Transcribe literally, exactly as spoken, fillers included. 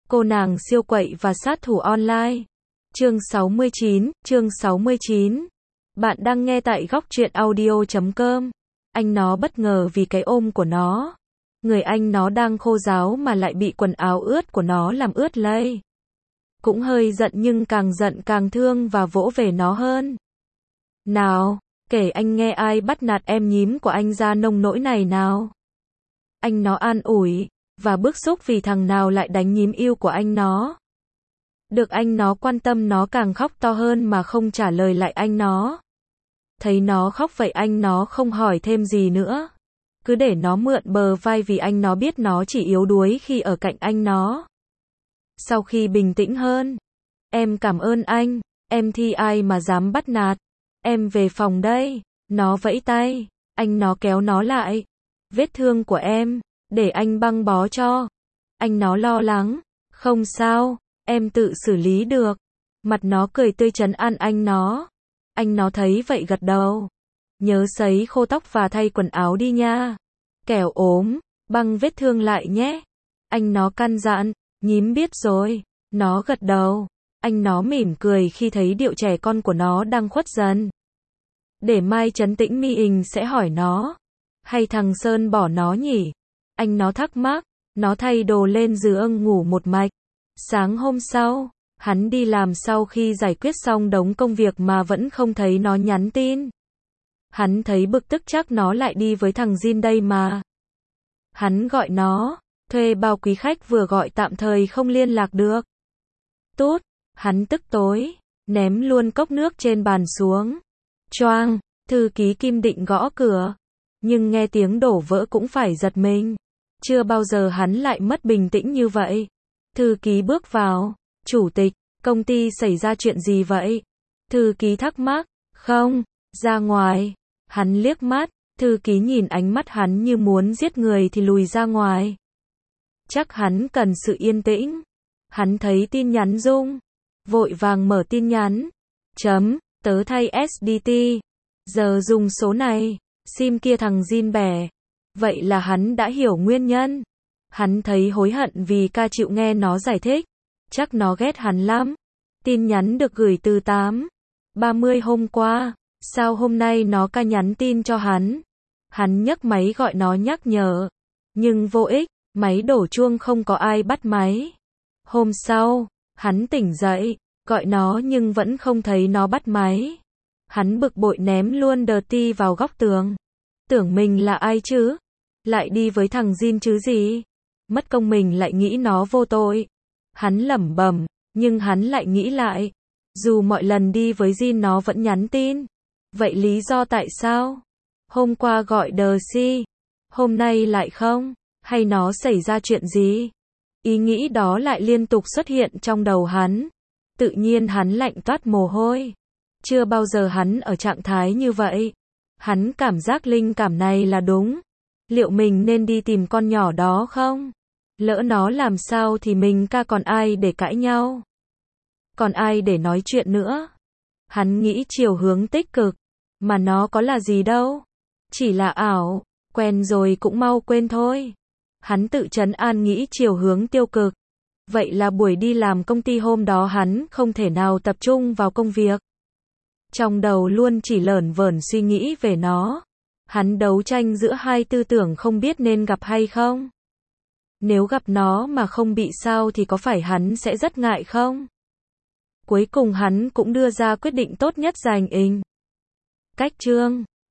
Cô nàng siêu quậy và sát thủ online. Chương sáu mươi chín, chương sáu mươi chín. Bạn đang nghe tại góc truyện audio chấm com. Anh nó bất ngờ vì cái ôm của nó. Người anh nó đang khô ráo mà lại bị quần áo ướt của nó làm ướt lây. Cũng hơi giận nhưng càng giận càng thương và vỗ về nó hơn. Nào, kể anh nghe ai bắt nạt em nhím của anh ra nông nỗi này nào. Anh nó an ủi, và bức xúc vì thằng nào lại đánh nhím yêu của anh nó. Được anh nó quan tâm nó càng khóc to hơn mà không trả lời lại anh nó. Thấy nó khóc vậy anh nó không hỏi thêm gì nữa. Cứ để nó mượn bờ vai vì anh nó biết nó chỉ yếu đuối khi ở cạnh anh nó. Sau khi bình tĩnh hơn, em cảm ơn anh, em thi ai mà dám bắt nạt. Em về phòng đây, nó vẫy tay, anh nó kéo nó lại. Vết thương của em, để anh băng bó cho. Anh nó lo lắng, không sao, em tự xử lý được. Mặt nó cười tươi trấn an anh nó. Anh nó thấy vậy gật đầu. Nhớ sấy khô tóc và thay quần áo đi nha. Kẻo ốm, băng vết thương lại nhé. Anh nó căn dặn, nhím biết rồi. Nó gật đầu. Anh nó mỉm cười khi thấy điệu trẻ con của nó đang khuất dần. Để mai trấn tĩnh mi ình sẽ hỏi nó. Hay thằng Sơn bỏ nó nhỉ? Anh nó thắc mắc. Nó thay đồ lên giường ngủ một mạch. Sáng hôm sau, hắn đi làm sau khi giải quyết xong đống công việc mà vẫn không thấy nó nhắn tin. Hắn thấy bực tức chắc nó lại đi với thằng Jin đây mà. Hắn gọi nó, thuê bao quý khách vừa gọi tạm thời không liên lạc được. Tút, hắn tức tối, ném luôn cốc nước trên bàn xuống. Choang, thư ký Kim định gõ cửa. Nhưng nghe tiếng đổ vỡ cũng phải giật mình. Chưa bao giờ hắn lại mất bình tĩnh như vậy. Thư ký bước vào. Chủ tịch, công ty xảy ra chuyện gì vậy? Thư ký thắc mắc. Không, ra ngoài. Hắn liếc mắt. Thư ký nhìn ánh mắt hắn như muốn giết người thì lùi ra ngoài. Chắc hắn cần sự yên tĩnh. Hắn thấy tin nhắn rung. Vội vàng mở tin nhắn. Chấm, tớ thay ét đê tê. Giờ dùng số này. Sim kia thằng Jin bẻ. Vậy là hắn đã hiểu nguyên nhân. Hắn thấy hối hận vì ca chịu nghe nó giải thích. Chắc nó ghét hắn lắm. Tin nhắn được gửi từ tám ba mươi hôm qua. Sao hôm nay nó ca nhắn tin cho hắn? Hắn nhấc máy gọi nó nhắc nhở. Nhưng vô ích, máy đổ chuông không có ai bắt máy. Hôm sau, hắn tỉnh dậy, gọi nó nhưng vẫn không thấy nó bắt máy. Hắn bực bội ném luôn Dirty vào góc tường. Tưởng mình là ai chứ? Lại đi với thằng Jin chứ gì? Mất công mình lại nghĩ nó vô tội. Hắn lẩm bẩm, nhưng hắn lại nghĩ lại. Dù mọi lần đi với Jin nó vẫn nhắn tin. Vậy lý do tại sao? Hôm qua gọi Dirty, hôm nay lại không? Hay nó xảy ra chuyện gì? Ý nghĩ đó lại liên tục xuất hiện trong đầu hắn. Tự nhiên hắn lạnh toát mồ hôi. Chưa bao giờ hắn ở trạng thái như vậy. Hắn cảm giác linh cảm này là đúng. Liệu mình nên đi tìm con nhỏ đó không? Lỡ nó làm sao thì mình ca còn ai để cãi nhau? Còn ai để nói chuyện nữa? Hắn nghĩ chiều hướng tích cực. Mà nó có là gì đâu. Chỉ là ảo. Quen rồi cũng mau quên thôi. Hắn tự trấn an nghĩ chiều hướng tiêu cực. Vậy là buổi đi làm công ty hôm đó hắn không thể nào tập trung vào công việc. Trong đầu luôn chỉ lởn vởn suy nghĩ về nó. Hắn đấu tranh giữa hai tư tưởng không biết nên gặp hay không. Nếu gặp nó mà không bị sao thì có phải hắn sẽ rất ngại không? Cuối cùng hắn cũng đưa ra quyết định tốt nhất dành ình. Cách chương